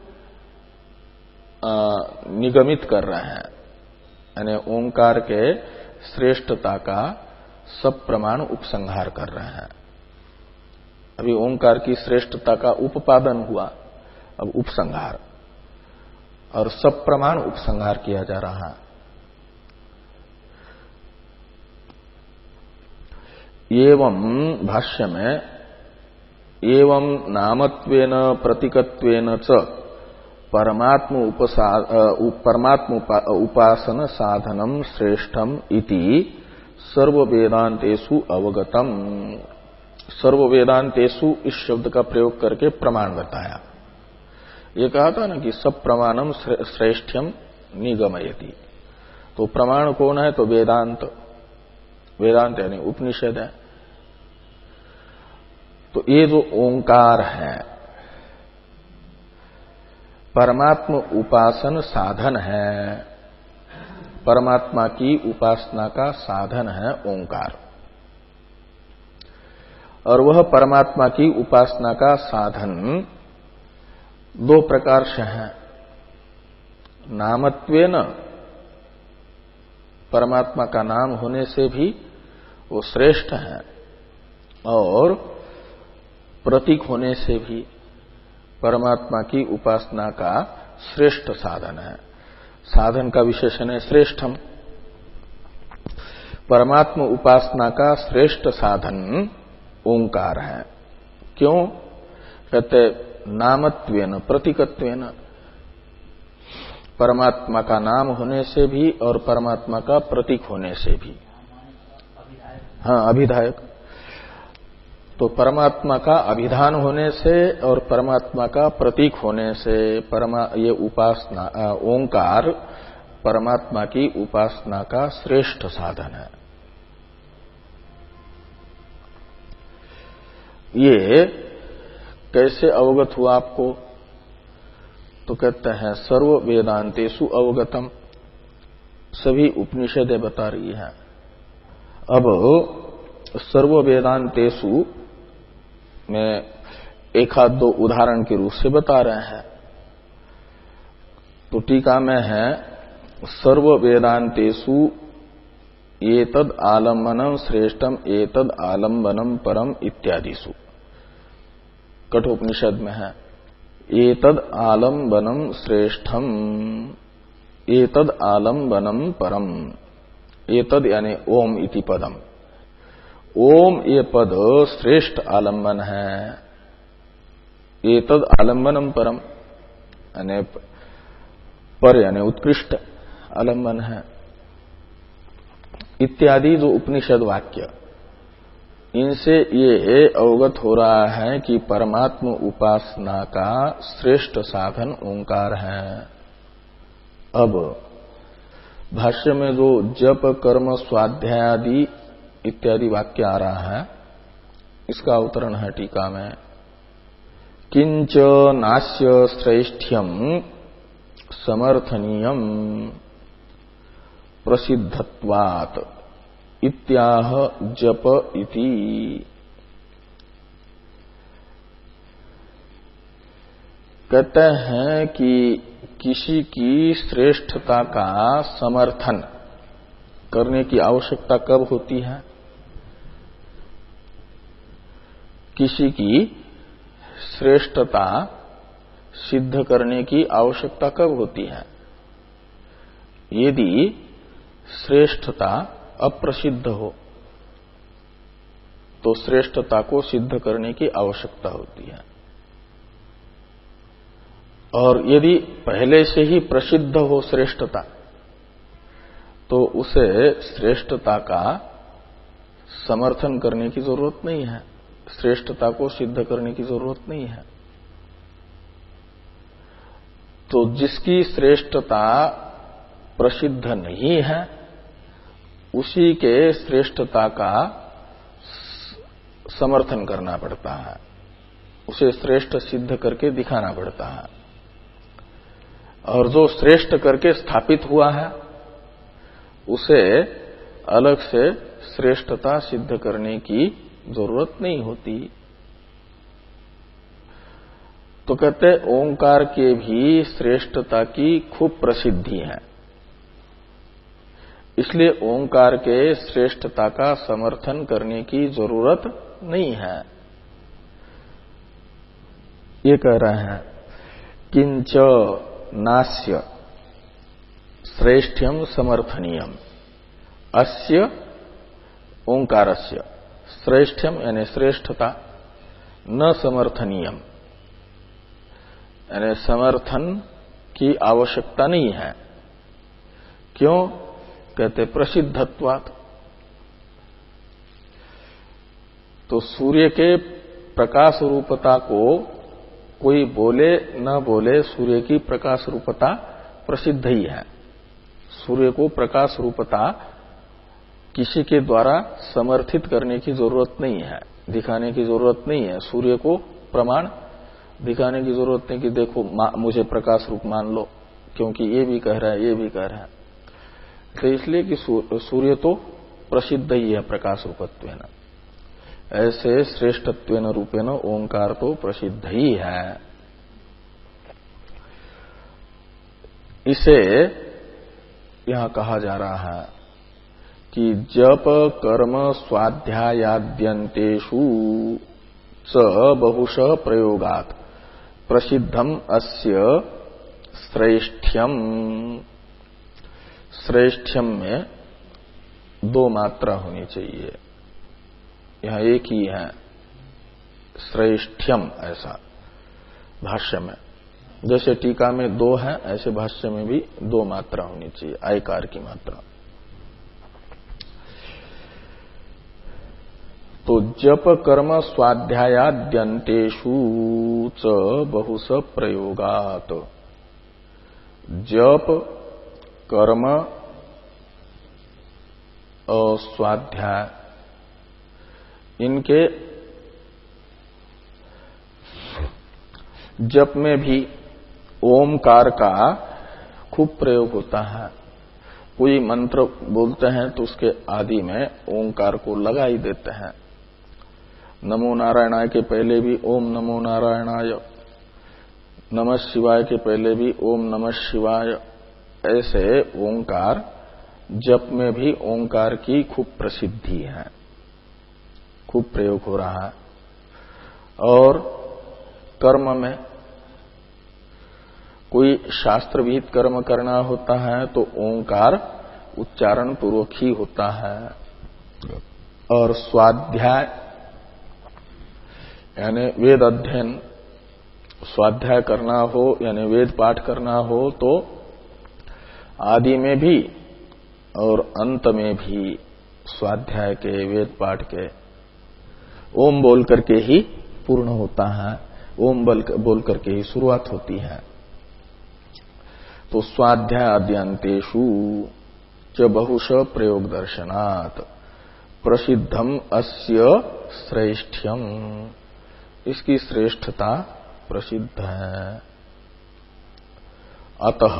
निगमित कर रहे हैं, यानी ओंकार के श्रेष्ठता का सब प्रमाण उपसंहार कर रहे हैं। अभी ओंकार की श्रेष्ठता का उपादन हुआ, अब उपसंहार, और सब प्रमाण उपसंहार किया जा रहा है। एवं भाष्य में एवं नामत्वेन प्रतीकत्वेन च परमात्म परमात्म उपासन साधनम श्रेष्ठम इति सर्व वेदांतेषु अवगतम। सर्व वेदांतेषु इस शब्द का प्रयोग करके प्रमाण बताया। ये कहा था ना कि सब प्रमाणम श्रेष्ठ्यम निगमयति। तो प्रमाण कौन है? तो वेदांत। वेदांत यानी उपनिषद है। तो ये जो ओंकार है परमात्म उपासन साधन है, परमात्मा की उपासना का साधन है ओंकार। और वह परमात्मा की उपासना का साधन दो प्रकार से है। नामत्वेन, परमात्मा का नाम होने से भी वो श्रेष्ठ है, और प्रतीक होने से भी परमात्मा की उपासना का श्रेष्ठ साधन है। साधन का विशेषण है श्रेष्ठम। परमात्मा उपासना का श्रेष्ठ साधन ओंकार है। क्यों? कहते नामत्वेन प्रतीकत्वेन, परमात्मा का नाम होने से भी और परमात्मा का प्रतीक होने से भी। हाँ, अभिधायक। तो परमात्मा का अभिधान होने से और परमात्मा का प्रतीक होने से परमा ये उपासना ओंकार परमात्मा की उपासना का श्रेष्ठ साधन है। ये कैसे अवगत हुआ आपको? तो कहते हैं सर्व वेदांतेषु अवगतम, सभी उपनिषदें बता रही है। अब सर्व वेदांतेषु में एक आध दो उदाहरण के रूप से बता रहे हैं। तो टीका में है सर्व वेदांतेषु एतद आलम्बनम श्रेष्ठम एतद आलम्बनम परम इत्यादिषु, कठोपनिषद में है एतद आलम्बनम श्रेष्ठम एतद आलम्बनम परम, एतद यानी ओम इति पदम, ओम ये पद श्रेष्ठ आलम्बन है, एतद आलम्बनम परम यानी पर यानी उत्कृष्ट आलम्बन है, इत्यादि जो उपनिषद वाक्य, इनसे ये अवगत हो रहा है कि परमात्म उपासना का श्रेष्ठ साधन ओंकार है। अब भाष्य में जो जप कर्म स्वाध्यायादि इत्यादि वाक्य आ रहा है, इसका अवतरण है टीका में किंच नास्य श्रेष्ठ्यम समर्थनीयम प्रसिद्धत्वात् इत्याह जप इति। कहते हैं कि किसी की श्रेष्ठता का समर्थन करने की आवश्यकता कब होती है? किसी की श्रेष्ठता सिद्ध करने की आवश्यकता कब होती है? यदि श्रेष्ठता अप्रसिद्ध हो तो श्रेष्ठता को सिद्ध करने की आवश्यकता होती है, और यदि पहले से ही प्रसिद्ध हो श्रेष्ठता तो उसे श्रेष्ठता का समर्थन करने की जरूरत नहीं है, श्रेष्ठता को सिद्ध करने की जरूरत नहीं है। तो जिसकी श्रेष्ठता प्रसिद्ध नहीं है उसी के श्रेष्ठता का समर्थन करना पड़ता है, उसे श्रेष्ठ सिद्ध करके दिखाना पड़ता है। और जो श्रेष्ठ करके स्थापित हुआ है उसे अलग से श्रेष्ठता सिद्ध करने की जरूरत नहीं होती। तो कहते ओंकार के भी श्रेष्ठता की खूब प्रसिद्धि है, इसलिए ओंकार के श्रेष्ठता का समर्थन करने की जरूरत नहीं है। ये कह रहे हैं किंच नास्य श्रेष्ठ्यम समर्थनीयम, अस्य ओंकारस्य श्रेष्ठ्यम यानी श्रेष्ठता, न समर्थनीयम यानी समर्थन की आवश्यकता नहीं है। क्यों? कहते प्रसिद्धत्वात्। तो सूर्य के प्रकाश रूपता को कोई बोले न बोले, सूर्य की प्रकाश रूपता प्रसिद्ध ही है। सूर्य को प्रकाश रूपता किसी के द्वारा समर्थित करने की जरूरत नहीं है, दिखाने की जरूरत नहीं है। सूर्य को प्रमाण दिखाने की जरूरत नहीं कि देखो मुझे प्रकाश रूप मान लो, क्योंकि ये भी कह रहा है ये भी कह रहा है। तो इसलिए कि सूर्य तो प्रसिद्ध ही है प्रकाश रूपत्वेन, ऐसे श्रेष्ठत्वेन रूपेण ओंकार तो प्रसिद्ध ही है। इसे यहां कहा जा रहा है कि जप कर्म स्वाध्यायाद्यन्तेषु च बहुश प्रयोगात् प्रसिद्धम अस्य श्रेष्ठ्यम। श्रेष्ठ्यम में दो मात्रा होनी चाहिए, यहां एक ही है श्रेष्ठ्यम, ऐसा भाष्य में जैसे टीका में दो है ऐसे भाष्य में भी दो मात्रा होनी चाहिए, आयकार की मात्रा। तो जप कर्म स्वाध्यायाद्यन्तेषु च बहुश प्रयोगात्, जप कर्म और स्वाध्याय इनके जप में भी ओमकार का खूब प्रयोग होता है। कोई मंत्र बोलते हैं तो उसके आदि में ओंकार को लगा ही देते हैं। नमो नारायणाय के पहले भी ओम नमो नारायणाय, नमः शिवाय के पहले भी ओम नमः शिवाय। ऐसे ओंकार जप में भी ओंकार की खूब प्रसिद्धि है, खूब प्रयोग हो रहा है। और कर्म में कोई शास्त्र विहित कर्म करना होता है तो ओंकार उच्चारण पूर्वक ही होता है। और स्वाध्याय यानी वेद अध्ययन, स्वाध्याय करना हो यानी वेद पाठ करना हो तो आदि में भी और अंत में भी स्वाध्याय के वेद पाठ के ओम बोल करके ही पूर्ण होता है, ओम बोल करके ही शुरुआत होती है। तो स्वाध्याय आद्यंतेषु च बहुश प्रयोग दर्शनात् प्रसिद्धम अस्य श्रेष्ठ्यम, इसकी श्रेष्ठता प्रसिद्ध है। अतः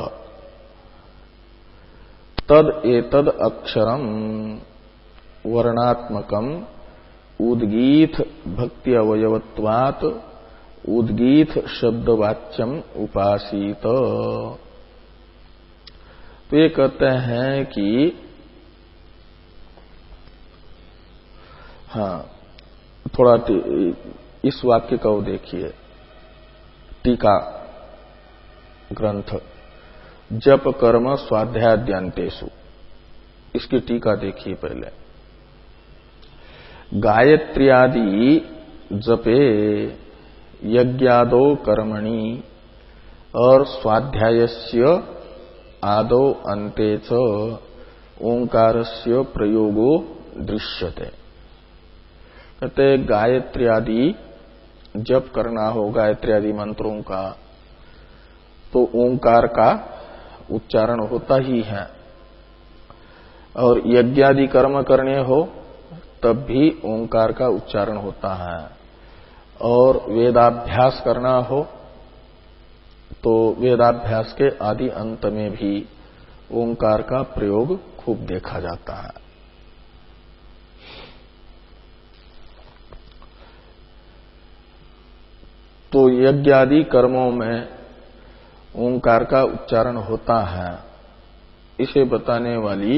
तद एतद अक्षरम वर्णात्मकम उद्गीत भक्ति अवयवत्वात् उद्गीत शब्दवाच्यम उपासीत। तो ये कहते हैं कि हाँ, थोड़ा इस वाक्य का वो देखिए, टीका ग्रंथ जप कर्म स्वाध्यायाद्यंतेषु, इसकी टीका देखिए पहले। गायत्र्यादि जपे यज्ञादो कर्मणि और स्वाध्यायस्य आदौ अन्ते च ओंकारस्य प्रयोगो दृश्यते। कहते गायत्री आदि जप करना हो, गायत्री आदि मंत्रों का, तो ओंकार का उच्चारण होता ही है। और यज्ञादि कर्म करने हो तब भी ओंकार का उच्चारण होता है। और वेदाभ्यास करना हो तो वेदाभ्यास के आदि अंत में भी ओंकार का प्रयोग खूब देखा जाता है। तो यज्ञ आदि कर्मों में ओंकार का उच्चारण होता है, इसे बताने वाली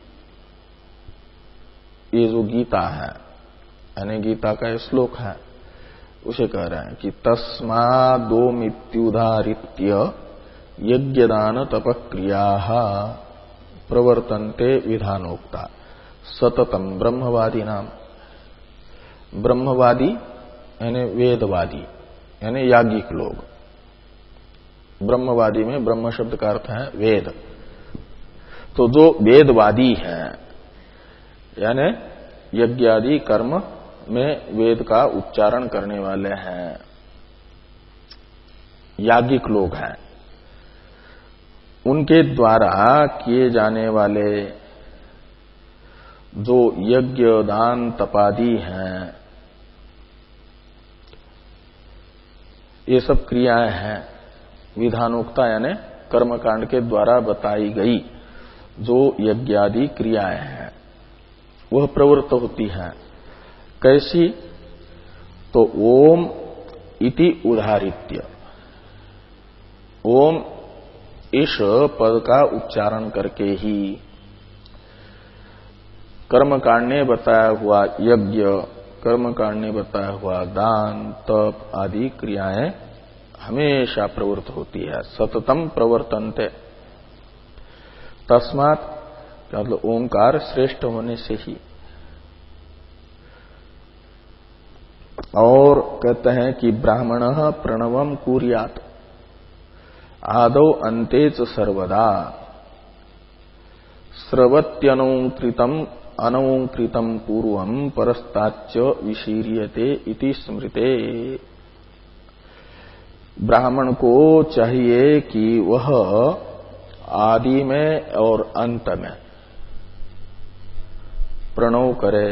ये जो गीता है, यानी गीता का ये श्लोक है, उसे कह रहे हैं कि तस्मादोमित्युदाहृत्य यज्ञदान तपक्रिया प्रवर्तन्ते विधानोक्ता सततम ब्रह्मवादी नाम। ब्रह्मवादी यानी वेदवादी यानी याज्ञिक लोग। ब्रह्मवादी में ब्रह्म शब्द का अर्थ है वेद। तो जो वेदवादी हैं यानी यज्ञ आदि कर्म में वेद का उच्चारण करने वाले हैं, याज्ञिक लोग हैं, उनके द्वारा किए जाने वाले जो यज्ञ दान तपादि हैं, ये सब क्रियाएं हैं विधानोक्ता यानी कर्मकांड के द्वारा बताई गई जो यज्ञ आदि क्रियाएं हैं वह प्रवृत्त होती हैं। कैसी? तो ओम इति उदाहृत्य, ओम इस पद का उच्चारण करके ही कर्मकांड ने बताया हुआ यज्ञ, कर्मकांड ने बताया हुआ दान तप आदि क्रियाएं हमेशा प्रवृत्त होती है। सततम प्रवर्तन्ते, तस्मात् मतलब ओंकार श्रेष्ठ होने से ही। और कहते हैं कि ब्राह्मणः प्रणवम कुर्यात् आदौ अन्ते च सर्वदा स्रवत्यनौंकृतम अनौंकृतम पूर्वम परस्ताच्च विशीर्यते इति स्मृते। ब्राह्मण को चाहिए कि वह आदि में और अंत में प्रणव करे,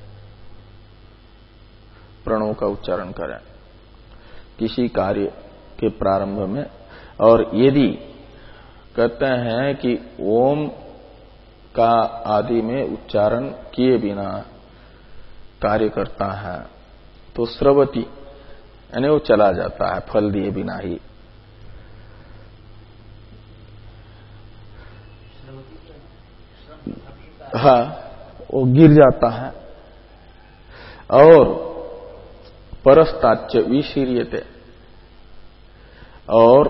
प्रणव का उच्चारण करें। किसी कार्य के प्रारंभ में। और यदि कहते हैं कि ओम का आदि में उच्चारण किए बिना कार्य करता है तो स्रवती यानी वो चला जाता है फल दिए बिना ही। हाँ, वो गिर जाता है। और परस्ताच्य विशीर्यते, और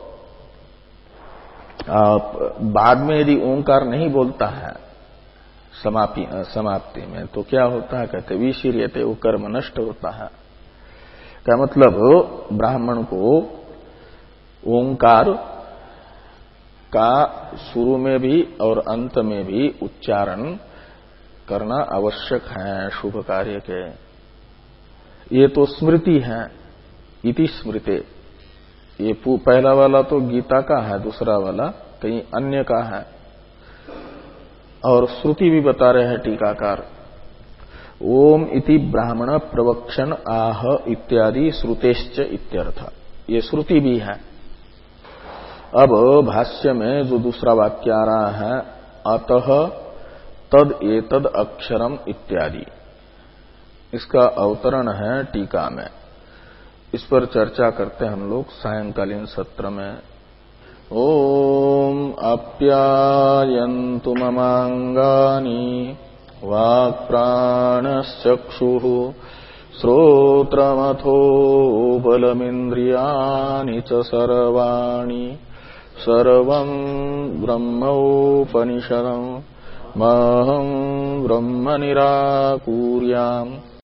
बाद में यदि ओंकार नहीं बोलता है समापि समाप्ति में तो क्या होता है, कहते विशीर्यते, वो कर्म नष्ट होता है। क्या मतलब, ब्राह्मण को ओंकार का शुरू में भी और अंत में भी उच्चारण करना आवश्यक है शुभ कार्य के। ये तो स्मृति है, इति स्मृते। ये पहला वाला तो गीता का है, दूसरा वाला कहीं अन्य का है। और श्रुति भी बता रहे हैं टीकाकार, ओम इति ब्राह्मण प्रवक्षण आह इत्यादि श्रुतेश्च इत्यर्थ, ये श्रुति भी है। अब भाष्य में जो दूसरा वाक्य आ रहा है, अतः तद एतद अक्षरम इत्यादि, इसका अवतरण है टीका में। इस पर चर्चा करते हैं हम लोग सायंकालीन सत्र में। ओम आप्यायन्तु ममांगानि वाक् प्राणश्चक्षुः श्रोत्रमथो बलमिन्द्रियाणि च सर्वाणि सर्वं ब्रह्मोपनिषदं महं ब्रह्म निराकुर्याम्।